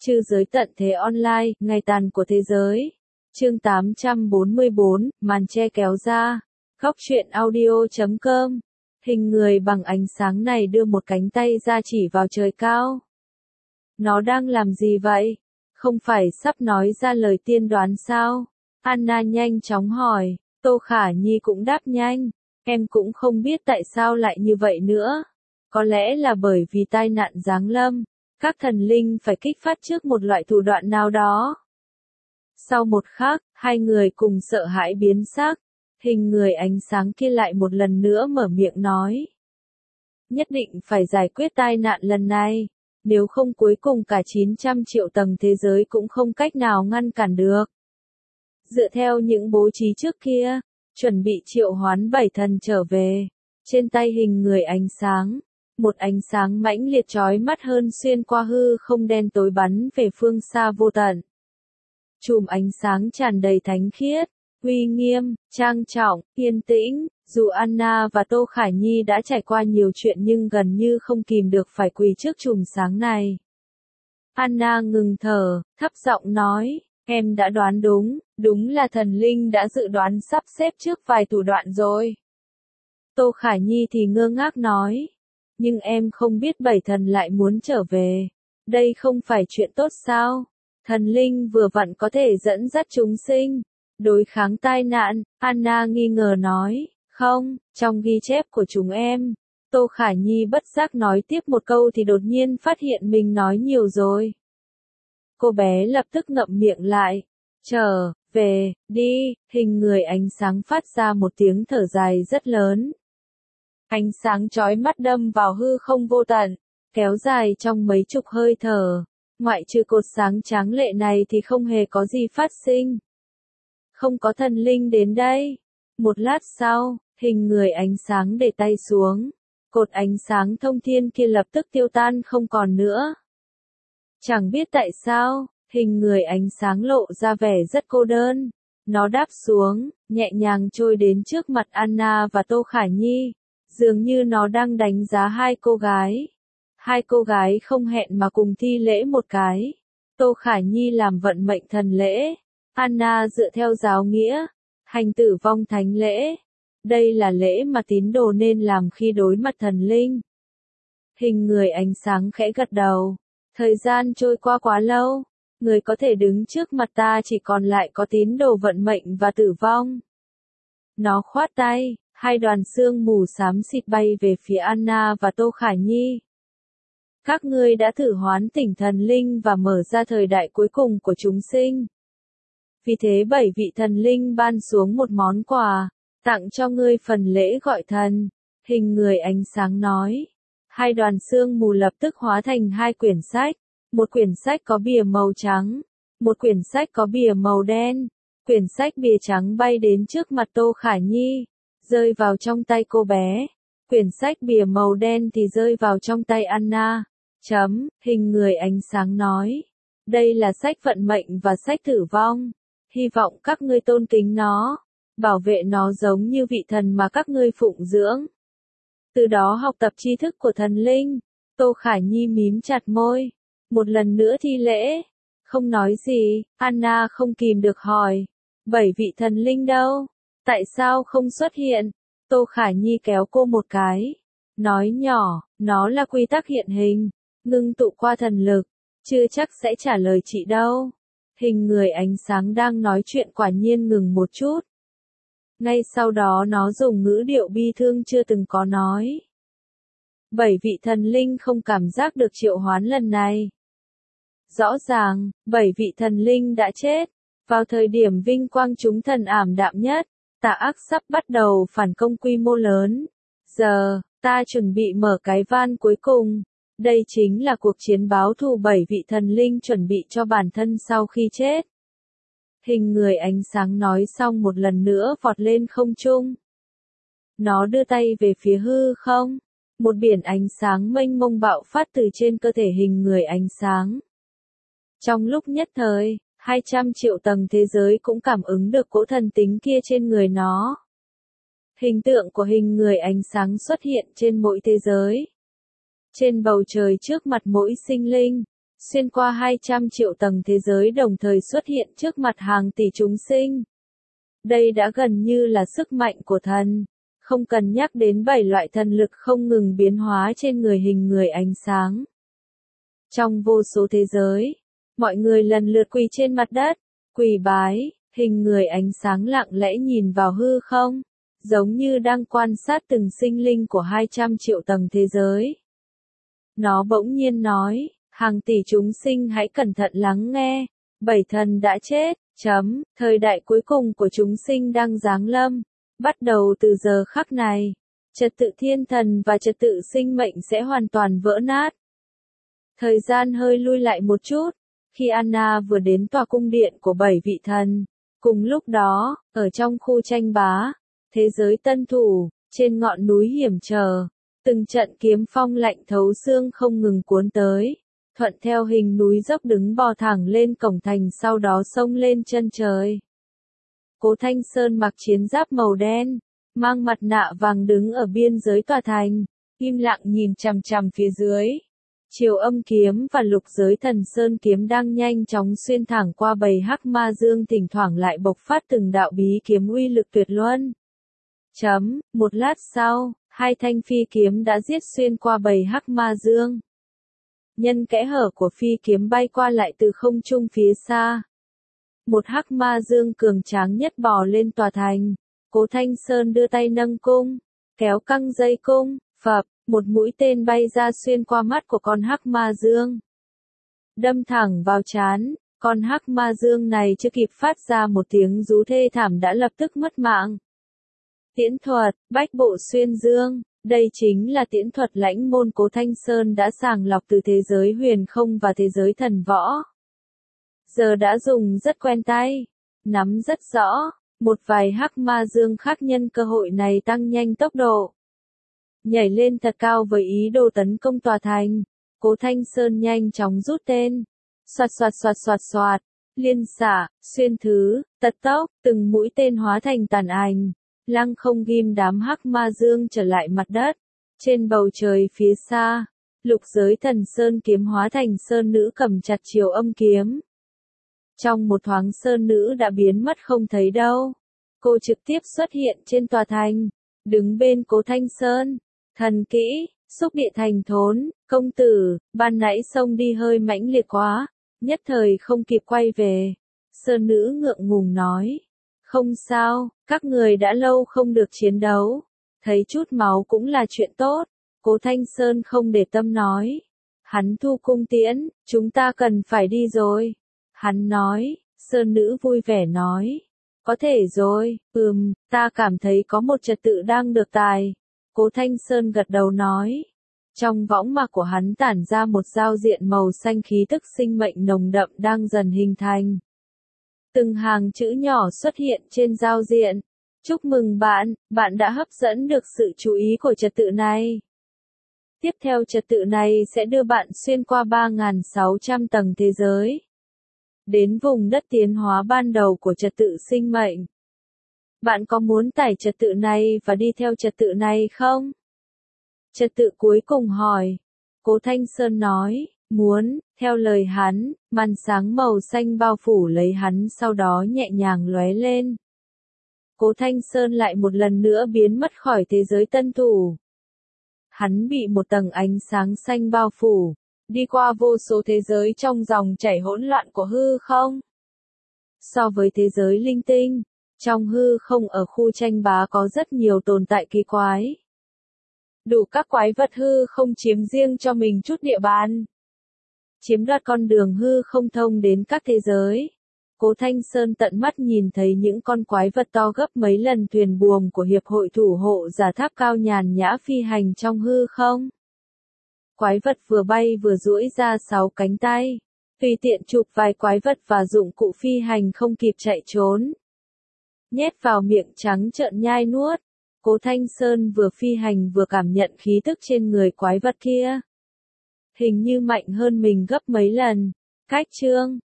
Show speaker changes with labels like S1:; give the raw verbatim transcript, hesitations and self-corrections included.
S1: Trư giới tận thế online, ngày tàn của thế giới. Chương tám trăm bốn mươi bốn, màn che kéo ra. Góc truyện audio chấm com. Hình người bằng ánh sáng này đưa một cánh tay ra chỉ vào trời cao. Nó đang làm gì vậy? Không phải sắp nói ra lời tiên đoán sao? Anna nhanh chóng hỏi. Tô Khả Nhi cũng đáp nhanh. Em cũng không biết tại sao lại như vậy nữa. Có lẽ là bởi vì tai nạn giáng lâm. Các thần linh phải kích phát trước một loại thủ đoạn nào đó. Sau một khắc, hai người cùng sợ hãi biến sắc. Hình người ánh sáng kia lại một lần nữa mở miệng nói. Nhất định phải giải quyết tai nạn lần này. Nếu không cuối cùng cả chín trăm triệu tầng thế giới cũng không cách nào ngăn cản được. Dựa theo những bố trí trước kia, chuẩn bị triệu hoán bảy thần trở về. Trên tay hình người ánh sáng. Một ánh sáng mãnh liệt chói mắt hơn xuyên qua hư không đen tối bắn về phương xa vô tận. Chùm ánh sáng tràn đầy thánh khiết, uy nghiêm, trang trọng, yên tĩnh. Dù Anna và Tô Khả Nhi đã trải qua nhiều chuyện nhưng gần như không kìm được phải quỳ trước chùm sáng này. Anna ngừng thở, thấp giọng nói, em đã đoán đúng, đúng là thần linh đã dự đoán sắp xếp trước vài thủ đoạn rồi. Tô Khả Nhi thì ngơ ngác nói. Nhưng em không biết bảy thần lại muốn trở về. Đây không phải chuyện tốt sao? Thần linh vừa vặn có thể dẫn dắt chúng sinh. Đối kháng tai nạn, Anna nghi ngờ nói. Không, trong ghi chép của chúng em. Tô Khả Nhi bất giác nói tiếp một câu thì đột nhiên phát hiện mình nói nhiều rồi. Cô bé lập tức ngậm miệng lại. Trở về, đi, hình người ánh sáng phát ra một tiếng thở dài rất lớn. Ánh sáng chói mắt đâm vào hư không vô tận, kéo dài trong mấy chục hơi thở. Ngoại trừ cột sáng tráng lệ này thì không hề có gì phát sinh. Không có thần linh đến đây. Một lát sau, hình người ánh sáng để tay xuống. Cột ánh sáng thông thiên kia lập tức tiêu tan không còn nữa. Chẳng biết tại sao, hình người ánh sáng lộ ra vẻ rất cô đơn. Nó đáp xuống, nhẹ nhàng trôi đến trước mặt Anna và Tô Khả Nhi. Dường như nó đang đánh giá hai cô gái. Hai cô gái không hẹn mà cùng thi lễ một cái. Tô Khả Nhi làm vận mệnh thần lễ. Anna dựa theo giáo nghĩa. Hành tử vong thánh lễ. Đây là lễ mà tín đồ nên làm khi đối mặt thần linh. Hình người ánh sáng khẽ gật đầu. Thời gian trôi qua quá lâu. Người có thể đứng trước mặt ta chỉ còn lại có tín đồ vận mệnh và tử vong. Nó khoát tay. Hai đoàn sương mù xám xịt bay về phía Anna và Tô Khả Nhi. Các ngươi đã thử hoán tỉnh thần linh và mở ra thời đại cuối cùng của chúng sinh. Vì thế bảy vị thần linh ban xuống một món quà, tặng cho ngươi phần lễ gọi thần. Hình người ánh sáng nói. Hai đoàn sương mù lập tức hóa thành hai quyển sách. Một quyển sách có bìa màu trắng. Một quyển sách có bìa màu đen. Quyển sách bìa trắng bay đến trước mặt Tô Khả Nhi. Rơi vào trong tay cô bé. Quyển sách bìa màu đen thì rơi vào trong tay Anna. Chấm, hình người ánh sáng nói. Đây là sách vận mệnh và sách tử vong. Hy vọng các ngươi tôn kính nó. Bảo vệ nó giống như vị thần mà các ngươi phụng dưỡng. Từ đó học tập tri thức của thần linh. Tô Khả Nhi mím chặt môi. Một lần nữa thi lễ. Không nói gì, Anna không kìm được hỏi. Bảy vị thần linh đâu? Tại sao không xuất hiện? Tô Khả Nhi kéo cô một cái. Nói nhỏ, nó là quy tắc hiện hình. Ngưng tụ qua thần lực. Chưa chắc sẽ trả lời chị đâu. Hình người ánh sáng đang nói chuyện quả nhiên ngừng một chút. Ngay sau đó nó dùng ngữ điệu bi thương chưa từng có nói. Bảy vị thần linh không cảm giác được triệu hoán lần này. Rõ ràng, bảy vị thần linh đã chết. Vào thời điểm vinh quang chúng thần ảm đạm nhất. Tà ác sắp bắt đầu phản công quy mô lớn. Giờ, ta chuẩn bị mở cái van cuối cùng. Đây chính là cuộc chiến báo thù bảy vị thần linh chuẩn bị cho bản thân sau khi chết. Hình người ánh sáng nói xong một lần nữa vọt lên không trung. Nó đưa tay về phía hư không. Một biển ánh sáng mênh mông bạo phát từ trên cơ thể hình người ánh sáng. Trong lúc nhất thời, hai trăm triệu tầng thế giới cũng cảm ứng được cỗ thần tính kia trên người nó. Hình tượng của hình người ánh sáng xuất hiện trên mỗi thế giới. Trên bầu trời trước mặt mỗi sinh linh. xuyên qua hai trăm triệu tầng thế giới đồng thời xuất hiện trước mặt hàng tỷ chúng sinh. Đây đã gần như là sức mạnh của thần, không cần nhắc đến bảy loại thần lực không ngừng biến hóa trên người hình người ánh sáng. Trong vô số thế giới, mọi người lần lượt quỳ trên mặt đất, quỳ bái, hình người ánh sáng lặng lẽ nhìn vào hư không, giống như đang quan sát từng sinh linh của hai trăm triệu tầng thế giới. Nó bỗng nhiên nói, hàng tỷ chúng sinh hãy cẩn thận lắng nghe, bảy thần đã chết, chấm, thời đại cuối cùng của chúng sinh đang giáng lâm, bắt đầu từ giờ khắc này, trật tự thiên thần và trật tự sinh mệnh sẽ hoàn toàn vỡ nát. Thời gian hơi lui lại một chút, khi Anna vừa đến tòa cung điện của bảy vị thần, cùng lúc đó, ở trong khu tranh bá, thế giới tân thủ, trên ngọn núi hiểm trở, từng trận kiếm phong lạnh thấu xương không ngừng cuốn tới, thuận theo hình núi dốc đứng bò thẳng lên cổng thành sau đó xông lên chân trời. Cố Thanh Sơn mặc chiến giáp màu đen, mang mặt nạ vàng đứng ở biên giới tòa thành, im lặng nhìn chằm chằm phía dưới. Chiều âm kiếm và lục giới thần sơn kiếm đang nhanh chóng xuyên thẳng qua bầy hắc ma dương, thỉnh thoảng lại bộc phát từng đạo bí kiếm uy lực tuyệt luân. Chấm, một lát sau, hai thanh phi kiếm đã giết xuyên qua bầy hắc ma dương. Nhân kẽ hở của phi kiếm bay qua lại từ không trung phía xa. Một hắc ma dương cường tráng nhất bò lên tòa thành. Cố Thanh Sơn đưa tay nâng cung, kéo căng dây cung, phập, một mũi tên bay ra xuyên qua mắt của con hắc ma dương. Đâm thẳng vào trán, con hắc ma dương này chưa kịp phát ra một tiếng rú thê thảm đã lập tức mất mạng. Tiễn thuật, bách bộ xuyên dương, đây chính là tiễn thuật lãnh môn Cố Thanh Sơn đã sàng lọc từ thế giới huyền không và thế giới thần võ. Giờ đã dùng rất quen tay, nắm rất rõ, một vài hắc ma dương khác nhân cơ hội này tăng nhanh tốc độ. Nhảy lên thật cao với ý đồ tấn công tòa thành, Cố Thanh Sơn nhanh chóng rút tên. Soạt soạt soạt soạt soạt, liên xạ, xuyên thứ, tật tốc, từng mũi tên hóa thành tàn ảnh. Lăng không ghim đám hắc ma dương trở lại mặt đất. Trên bầu trời phía xa, lục giới thần sơn kiếm hóa thành sơn nữ cầm chặt chiều âm kiếm. Trong một thoáng sơn nữ đã biến mất không thấy đâu. Cô trực tiếp xuất hiện trên tòa thành, đứng bên Cố Thanh Sơn. Thần kỹ, xúc địa thành thốn, công tử, ban nãy xông đi hơi mãnh liệt quá, nhất thời không kịp quay về. Sơn nữ ngượng ngùng nói. Không sao, các người đã lâu không được chiến đấu. Thấy chút máu cũng là chuyện tốt. Cố Thanh Sơn không để tâm nói. Hắn thu cung tiễn, chúng ta cần phải đi rồi. Hắn nói, Sơn nữ vui vẻ nói. Có thể rồi, ừm, ta cảm thấy có một trật tự đang được tài. Cố Thanh Sơn gật đầu nói. Trong võng mạc của hắn tản ra một giao diện màu xanh, khí tức sinh mệnh nồng đậm đang dần hình thành. Từng hàng chữ nhỏ xuất hiện trên giao diện. Chúc mừng bạn, bạn đã hấp dẫn được sự chú ý của trật tự này. Tiếp theo trật tự này sẽ đưa bạn xuyên qua ba nghìn sáu trăm tầng thế giới. Đến vùng đất tiến hóa ban đầu của trật tự sinh mệnh. Bạn có muốn tải trật tự này và đi theo trật tự này không? Trật tự cuối cùng hỏi. Cố Thanh Sơn nói, muốn, theo lời hắn, màn sáng màu xanh bao phủ lấy hắn sau đó nhẹ nhàng lóe lên. Cố Thanh Sơn lại một lần nữa biến mất khỏi thế giới tân thủ. Hắn bị một tầng ánh sáng xanh bao phủ, đi qua vô số thế giới trong dòng chảy hỗn loạn của hư không. So với thế giới linh tinh, trong hư không ở khu tranh bá có rất nhiều tồn tại kỳ quái. Đủ các quái vật hư không chiếm riêng cho mình chút địa bàn. Chiếm đoạt con đường hư không thông đến các thế giới. Cố Thanh Sơn tận mắt nhìn thấy những con quái vật to gấp mấy lần thuyền buồm của Hiệp hội Thủ hộ Giả Tháp Cao nhàn nhã phi hành trong hư không. Quái vật vừa bay vừa duỗi ra sáu cánh tay, tùy tiện chụp vài quái vật và dụng cụ phi hành không kịp chạy trốn. Nhét vào miệng trắng trợn nhai nuốt. Cố Thanh Sơn vừa phi hành vừa cảm nhận khí tức trên người quái vật kia. Hình như mạnh hơn mình gấp mấy lần. Cách chương